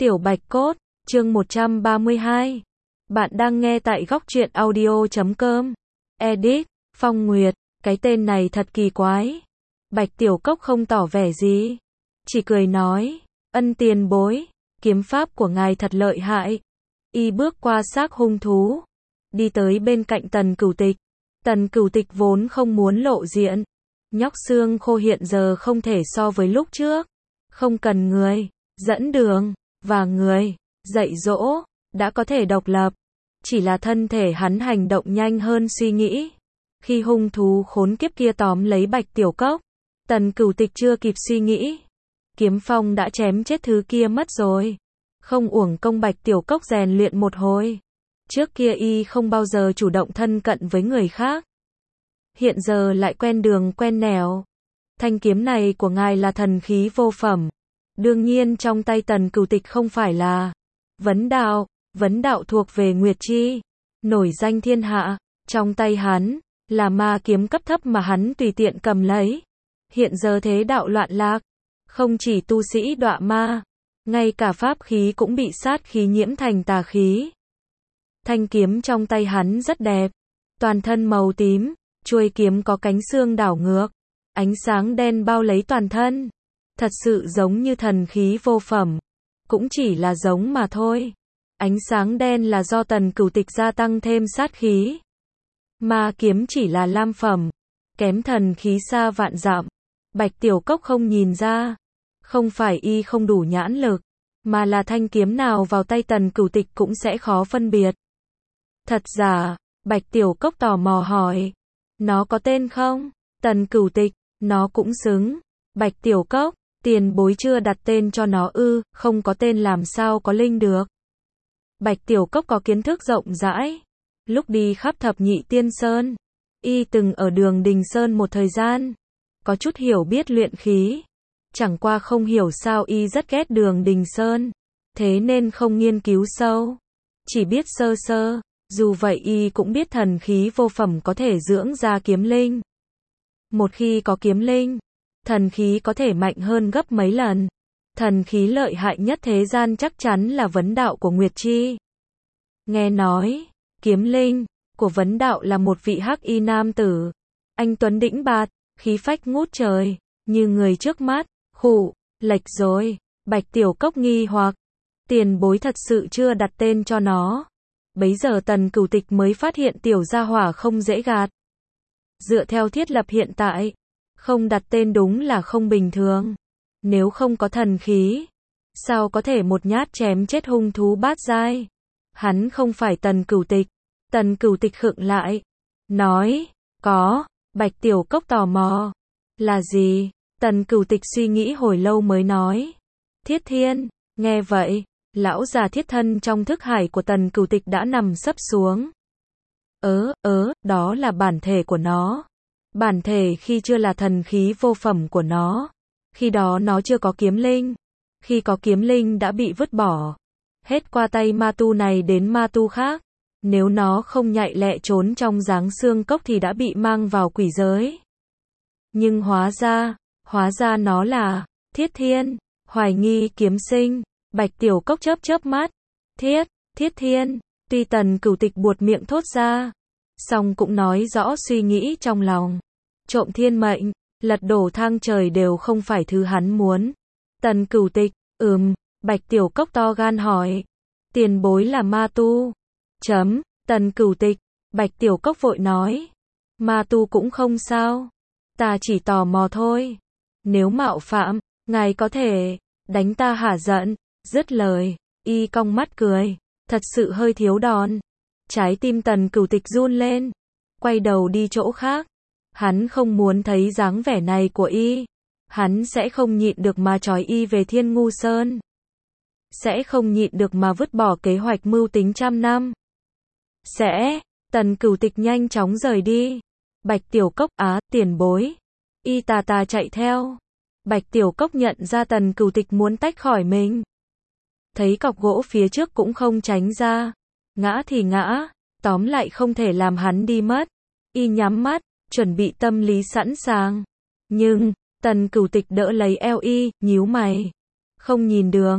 Tiểu Bạch Cốt, chương 132. Bạn đang nghe tại góc truyện audio.com. Edit, Phong Nguyệt, cái tên này thật kỳ quái. Bạch Tiểu Cốc không tỏ vẻ gì. Chỉ cười nói, ân tiền bối, kiếm pháp của ngài thật lợi hại. Y bước qua xác hung thú, đi tới bên cạnh Tần Cửu Tịch. Tần Cửu Tịch vốn không muốn lộ diện. Nhóc xương khô hiện giờ không thể so với lúc trước. Không cần người dẫn đường và người dạy dỗ, đã có thể độc lập. Chỉ là thân thể hắn hành động nhanh hơn suy nghĩ. Khi hung thú khốn kiếp kia tóm lấy Bạch Tiểu Cốc, Tần Cửu Tịch chưa kịp suy nghĩ, kiếm phong đã chém chết thứ kia mất rồi. Không uổng công Bạch Tiểu Cốc rèn luyện một hồi. Trước kia y không bao giờ chủ động thân cận với người khác. Hiện giờ lại quen đường quen nẻo. Thanh kiếm này của ngài là thần khí vô phẩm. Đương nhiên trong tay Tần Cửu Tịch không phải là vấn đạo thuộc về Nguyệt Chi, nổi danh thiên hạ. Trong tay hắn là ma kiếm cấp thấp mà hắn tùy tiện cầm lấy. Hiện giờ thế đạo loạn lạc, không chỉ tu sĩ đọa ma, ngay cả pháp khí cũng bị sát khí nhiễm thành tà khí. Thanh kiếm trong tay hắn rất đẹp, toàn thân màu tím, chuôi kiếm có cánh xương đảo ngược, ánh sáng đen bao lấy toàn thân. Thật sự giống như thần khí vô phẩm, cũng chỉ là giống mà thôi. Ánh sáng đen là do Tần Cửu Tịch gia tăng thêm sát khí. Ma kiếm chỉ là lam phẩm, kém thần khí xa vạn dặm. Bạch Tiểu Cốc không nhìn ra, không phải y không đủ nhãn lực, mà là thanh kiếm nào vào tay Tần Cửu Tịch cũng sẽ khó phân biệt. Thật giả? Bạch Tiểu Cốc tò mò hỏi. Nó có tên không? Tần Cửu Tịch, nó cũng xứng. Bạch Tiểu Cốc, tiền bối chưa đặt tên cho nó ư? Không có tên làm sao có linh được. Bạch Tiểu Cốc có kiến thức rộng rãi. Lúc đi khắp Thập Nhị Tiên Sơn, y từng ở Đường Đình Sơn một thời gian, có chút hiểu biết luyện khí. Chẳng qua không hiểu sao y rất ghét Đường Đình Sơn, thế nên không nghiên cứu sâu, chỉ biết sơ sơ. Dù vậy y cũng biết thần khí vô phẩm có thể dưỡng ra kiếm linh. Một khi có kiếm linh, thần khí có thể mạnh hơn gấp mấy lần. Thần khí lợi hại nhất thế gian chắc chắn là vấn đạo của Nguyệt Chi. Nghe nói, kiếm linh của vấn đạo là một vị hắc y nam tử, anh tuấn đĩnh bạt, khí phách ngút trời, như người trước mắt. Khụ, lệch rồi. Bạch Tiểu Cốc nghi hoặc, tiền bối thật sự chưa đặt tên cho nó. Bấy giờ Tần Cửu Tịch mới phát hiện tiểu gia hỏa không dễ gạt. Dựa theo thiết lập hiện tại, không đặt tên đúng là không bình thường. Nếu không có thần khí, sao có thể một nhát chém chết hung thú bát giai? Hắn không phải Tần Cửu Tịch. Tần Cửu Tịch khựng lại, nói, có. Bạch Tiểu Cốc tò mò, là gì? Tần Cửu Tịch suy nghĩ hồi lâu mới nói, Thiết Thiên. Nghe vậy, lão già thiết thân trong thức hải của Tần Cửu Tịch đã nằm sấp xuống. Đó là bản thể của nó. Bản thể khi chưa là thần khí vô phẩm của nó. Khi đó nó chưa có kiếm linh. Khi có kiếm linh đã bị vứt bỏ. Hết qua tay ma tu này đến ma tu khác. Nếu nó không nhạy lẹ trốn trong giáng xương cốc thì đã bị mang vào quỷ giới. Nhưng hóa ra nó là Thiết Thiên, hoài nghi kiếm sinh. Bạch Tiểu Cốc chớp chớp mắt. Thiết Thiên. Tuy Tần Cửu Tịch buột miệng thốt ra, song cũng nói rõ suy nghĩ trong lòng. Trộm thiên mệnh, lật đổ thang trời đều không phải thứ hắn muốn. Tần Cửu Tịch, Bạch Tiểu Cốc to gan hỏi. Tiền bối là ma tu. Tần Cửu Tịch. Bạch Tiểu Cốc vội nói. Ma tu cũng không sao. Ta chỉ tò mò thôi. Nếu mạo phạm, ngài có thể đánh ta hả giận. Dứt lời, y cong mắt cười. Thật sự hơi thiếu đòn. Trái tim Tần Cửu Tịch run lên. Quay đầu đi chỗ khác. Hắn không muốn thấy dáng vẻ này của y. Hắn sẽ không nhịn được mà trói y về Thiên Ngu Sơn. Sẽ không nhịn được mà vứt bỏ kế hoạch mưu tính trăm năm. Tần Cửu Tịch nhanh chóng rời đi. Bạch Tiểu Cốc, tiền bối. Y tà chạy theo. Bạch Tiểu Cốc nhận ra Tần Cửu Tịch muốn tách khỏi mình. Thấy cọc gỗ phía trước cũng không tránh ra. Ngã thì ngã, tóm lại không thể làm hắn đi mất. Y nhắm mắt, chuẩn bị tâm lý sẵn sàng. Nhưng, Tần Cửu Tịch đỡ lấy eo y, nhíu mày. Không nhìn đường.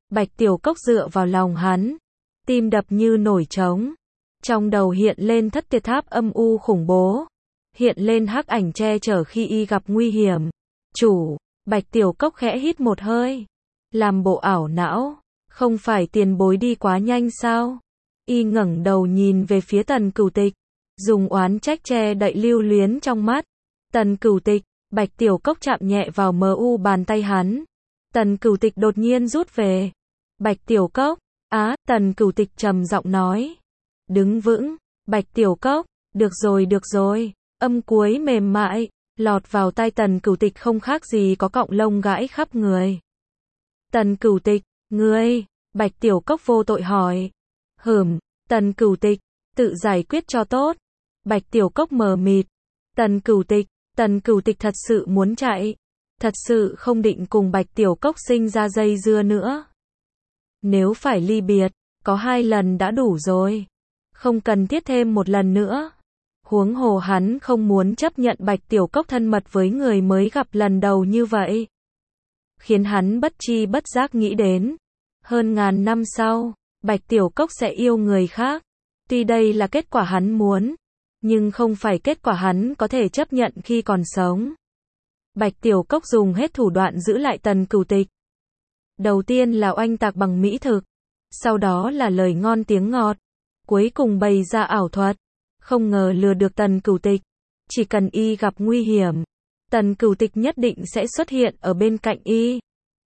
Bạch Tiểu Cốc dựa vào lòng hắn, tim đập như nổi trống. Trong đầu hiện lên thất tiệt tháp âm u khủng bố, hiện lên hắc ảnh che chở khi y gặp nguy hiểm. Chủ, Bạch Tiểu Cốc khẽ hít một hơi, làm bộ ảo não, không phải tiền bối đi quá nhanh sao? Y ngẩng đầu nhìn về phía Tần Cửu Tịch, dùng oán trách che đậy lưu luyến trong mắt. Tần Cửu Tịch, Bạch Tiểu Cốc chạm nhẹ vào mu bàn tay hắn. Tần Cửu Tịch đột nhiên rút về. Bạch Tiểu Cốc, Tần Cửu Tịch trầm giọng nói. Đứng vững, Bạch Tiểu Cốc, được rồi, âm cuối mềm mại, lọt vào tai Tần Cửu Tịch không khác gì có cọng lông gãi khắp người. Tần Cửu Tịch, ngươi, Bạch Tiểu Cốc vô tội hỏi. Tần Cửu Tịch, tự giải quyết cho tốt. Bạch Tiểu Cốc mờ mịt. Tần Cửu Tịch thật sự muốn chạy, thật sự không định cùng Bạch Tiểu Cốc sinh ra dây dưa nữa. Nếu phải ly biệt, có 2 lần đã đủ rồi, không cần thiết thêm một lần nữa. Huống hồ hắn không muốn chấp nhận Bạch Tiểu Cốc thân mật với người mới gặp lần đầu như vậy. Khiến hắn bất chi bất giác nghĩ đến, hơn ngàn năm sau, Bạch Tiểu Cốc sẽ yêu người khác. Tuy đây là kết quả hắn muốn, nhưng không phải kết quả hắn có thể chấp nhận khi còn sống. Bạch Tiểu Cốc dùng hết thủ đoạn giữ lại Tần Cửu Tịch. Đầu tiên là oanh tạc bằng mỹ thực, sau đó là lời ngon tiếng ngọt, cuối cùng bày ra ảo thuật. Không ngờ lừa được Tần Cửu Tịch. Chỉ cần y gặp nguy hiểm, Tần Cửu Tịch nhất định sẽ xuất hiện ở bên cạnh y.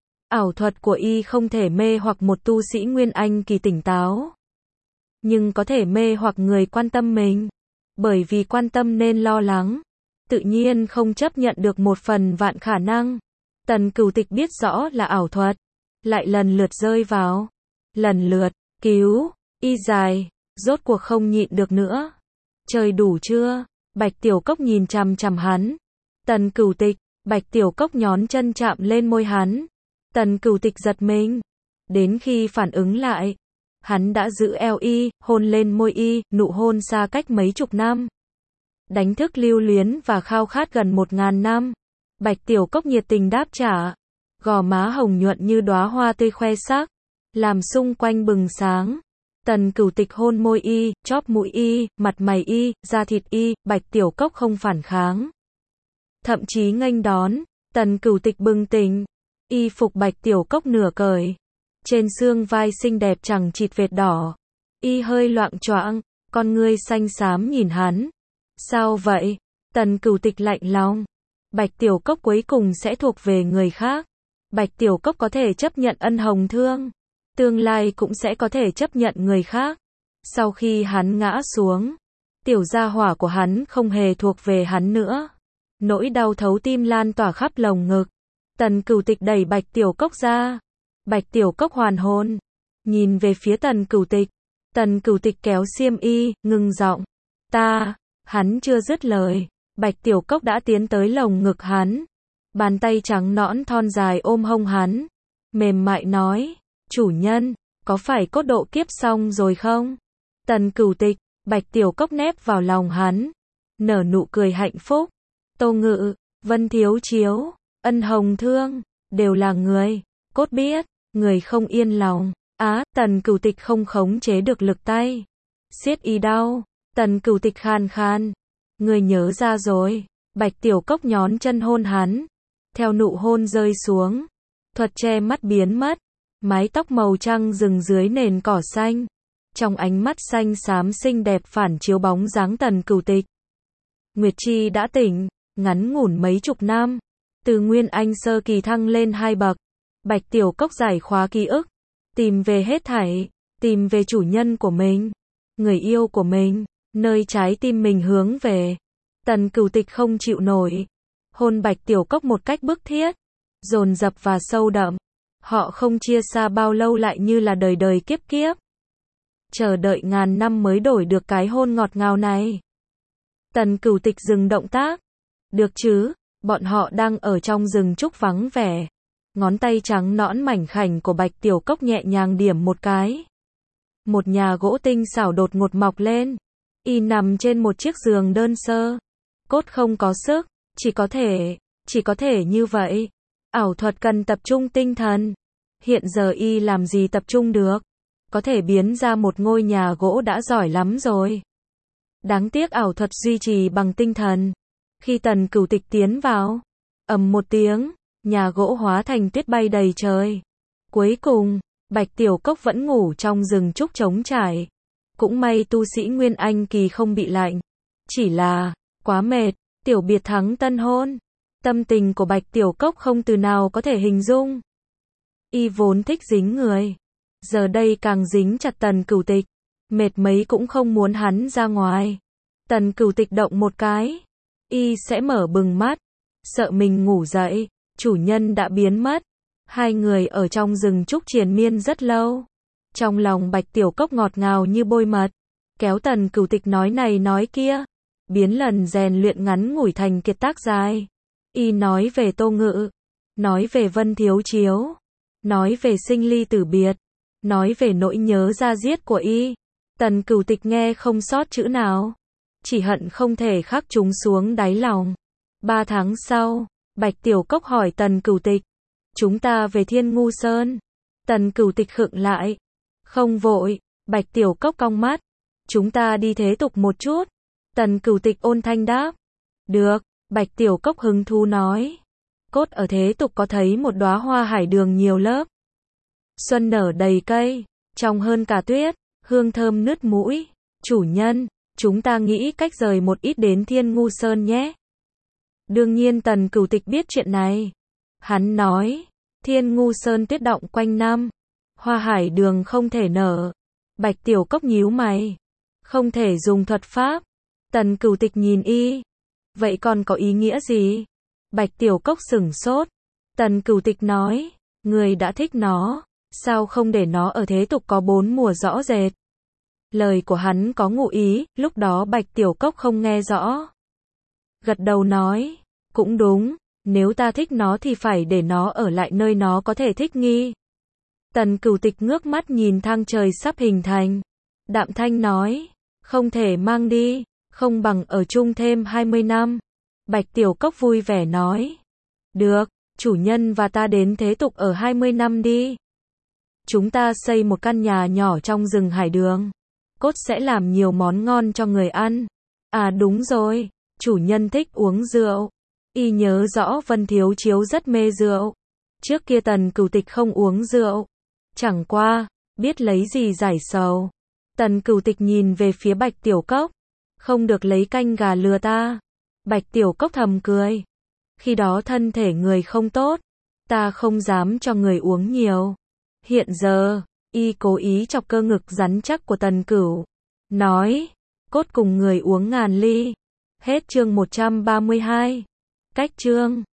Ảo thuật của y không thể mê hoặc một tu sĩ Nguyên Anh kỳ tỉnh táo, nhưng có thể mê hoặc người quan tâm mình. Bởi vì quan tâm nên lo lắng, tự nhiên không chấp nhận được 1/1000 khả năng. Tần Cửu Tịch biết rõ là ảo thuật, lại lần lượt rơi vào, lần lượt cứu y dài, rốt cuộc không nhịn được nữa. Trời đủ chưa? Bạch Tiểu Cốc nhìn chằm chằm hắn. Tần Cửu Tịch, Bạch Tiểu Cốc nhón chân chạm lên môi hắn. Tần Cửu Tịch giật mình, đến khi phản ứng lại, hắn đã giữ eo y, hôn lên môi y, nụ hôn xa cách mấy chục năm, đánh thức lưu luyến và khao khát gần 1000 năm. Bạch Tiểu Cốc nhiệt tình đáp trả, gò má hồng nhuận như đóa hoa tươi khoe sắc, làm xung quanh bừng sáng. Tần Cửu Tịch hôn môi y, chóp mũi y, mặt mày y, da thịt y, Bạch Tiểu Cốc không phản kháng, thậm chí nghênh đón. Tần Cửu Tịch bừng tỉnh, y phục Bạch Tiểu Cốc nửa cởi, trên xương vai xinh đẹp chẳng chịt vệt đỏ, y hơi loạng choạng, con ngươi xanh xám nhìn hắn. Sao vậy? Tần Cửu Tịch lạnh lòng. Bạch Tiểu Cốc cuối cùng sẽ thuộc về người khác. Bạch Tiểu Cốc có thể chấp nhận ân hồng thương, tương lai cũng sẽ có thể chấp nhận người khác. Sau khi hắn ngã xuống, tiểu gia hỏa của hắn không hề thuộc về hắn nữa. Nỗi đau thấu tim lan tỏa khắp lồng ngực. Tần Cửu Tịch đẩy Bạch Tiểu Cốc ra. Bạch Tiểu Cốc hoàn hồn, nhìn về phía Tần Cửu Tịch. Tần Cửu Tịch kéo xiêm y, ngừng giọng. Hắn chưa dứt lời, Bạch Tiểu Cốc đã tiến tới lồng ngực hắn. Bàn tay trắng nõn thon dài ôm hông hắn, mềm mại nói, chủ nhân, có phải cốt độ kiếp xong rồi không? Tần Cửu Tịch, Bạch Tiểu Cốc nép vào lòng hắn, nở nụ cười hạnh phúc. Tô Ngự, Vân Thiếu Chiếu, Ân Hồng Thương, đều là người, cốt biết, người không yên lòng. Tần Cửu Tịch không khống chế được lực tay, siết y đau. Tần Cửu Tịch khan khan, người nhớ ra rồi. Bạch Tiểu Cốc nhón chân hôn hắn, theo nụ hôn rơi xuống, thuật che mắt biến mất, mái tóc màu trăng rừng dưới nền cỏ xanh, trong ánh mắt xanh xám xinh đẹp phản chiếu bóng dáng Tần Cửu Tịch. Nguyệt Chi đã tỉnh, ngắn ngủn mấy chục năm, từ Nguyên Anh sơ kỳ thăng lên 2 bậc. Bạch Tiểu Cốc giải khóa ký ức, tìm về hết thảy, tìm về chủ nhân của mình, người yêu của mình, nơi trái tim mình hướng về. Tần Cửu Tịch không chịu nổi, hôn Bạch Tiểu Cốc một cách bức thiết, dồn dập và sâu đậm. Họ không chia xa bao lâu lại như là đời đời kiếp kiếp, chờ đợi ngàn năm mới đổi được cái hôn ngọt ngào này. Tần Cửu Tịch dừng động tác. Được chứ, bọn họ đang ở trong rừng trúc vắng vẻ. Ngón tay trắng nõn mảnh khảnh của Bạch Tiểu Cốc nhẹ nhàng điểm một cái. Một nhà gỗ tinh xảo đột ngột mọc lên. Y nằm trên một chiếc giường đơn sơ. Cốt không có sức, chỉ có thể như vậy. Ảo thuật cần tập trung tinh thần. Hiện giờ y làm gì tập trung được. Có thể biến ra một ngôi nhà gỗ đã giỏi lắm rồi. Đáng tiếc ảo thuật duy trì bằng tinh thần. Khi Tần Cửu Tịch tiến vào, ầm một tiếng, nhà gỗ hóa thành tuyết bay đầy trời. Cuối cùng, Bạch Tiểu Cốc vẫn ngủ trong rừng trúc trống trải. Cũng may tu sĩ Nguyên Anh kỳ không bị lạnh. Chỉ là, quá mệt, tiểu biệt thắng tân hôn. Tâm tình của Bạch Tiểu Cốc không từ nào có thể hình dung. Y vốn thích dính người. Giờ đây càng dính chặt Tần Cửu Tịch. Mệt mấy cũng không muốn hắn ra ngoài. Tần Cửu Tịch động một cái. Y sẽ mở bừng mắt. Sợ mình ngủ dậy, chủ nhân đã biến mất. Hai người ở trong rừng trúc triền miên rất lâu. Trong lòng Bạch Tiểu Cốc ngọt ngào như bôi mật. Kéo Tần Cửu Tịch nói này nói kia. Biến lần rèn luyện ngắn ngủi thành kiệt tác dài. Y nói về Tô Ngự. Nói về Vân Thiếu Chiếu. Nói về sinh ly tử biệt. Nói về nỗi nhớ da diết của y. Tần Cửu Tịch nghe không sót chữ nào. Chỉ hận không thể khắc chúng xuống đáy lòng. 3 tháng sau, Bạch Tiểu Cốc hỏi Tần Cửu Tịch. Chúng ta về Thiên Ngu Sơn. Tần Cửu Tịch khựng lại. Không vội, Bạch Tiểu Cốc cong mắt. Chúng ta đi thế tục một chút. Tần Cửu Tịch ôn thanh đáp. Được, Bạch Tiểu Cốc hứng thú nói. Cốt ở thế tục có thấy một đóa hoa hải đường nhiều lớp. Xuân nở đầy cây, trong hơn cả tuyết, hương thơm nứt mũi. Chủ nhân, chúng ta nghĩ cách rời một ít đến Thiên Ngu Sơn nhé. Đương nhiên Tần Cửu Tịch biết chuyện này. Hắn nói, Thiên Ngu Sơn tuyết động quanh năm. Hoa hải đường không thể nở. Bạch Tiểu Cốc nhíu mày. Không thể dùng thuật pháp. Tần Cửu Tịch nhìn y. Vậy còn có ý nghĩa gì? Bạch Tiểu Cốc sửng sốt. Tần Cửu Tịch nói, người đã thích nó. Sao không để nó ở thế tục có 4 mùa rõ rệt? Lời của hắn có ngụ ý, lúc đó Bạch Tiểu Cốc không nghe rõ. Gật đầu nói, cũng đúng, nếu ta thích nó thì phải để nó ở lại nơi nó có thể thích nghi. Tần Cửu Tịch ngước mắt nhìn thang trời sắp hình thành. Đạm thanh nói, không thể mang đi, không bằng ở chung thêm 20 năm. Bạch Tiểu Cốc vui vẻ nói, được, chủ nhân và ta đến thế tục ở 20 năm đi. Chúng ta xây một căn nhà nhỏ trong rừng hải đường. Cốt sẽ làm nhiều món ngon cho người ăn. À đúng rồi, chủ nhân thích uống rượu. Y nhớ rõ Vân Thiếu Chiếu rất mê rượu. Trước kia Tần Cửu Tịch không uống rượu. Chẳng qua, biết lấy gì giải sầu. Tần Cửu Tịch nhìn về phía Bạch Tiểu Cốc. Không được lấy canh gà lừa ta. Bạch Tiểu Cốc thầm cười. Khi đó thân thể người không tốt. Ta không dám cho người uống nhiều. Hiện giờ, y cố ý chọc cơ ngực rắn chắc của Tần Cửu. Nói, cốt cùng người uống ngàn ly. Hết chương 132. Cách chương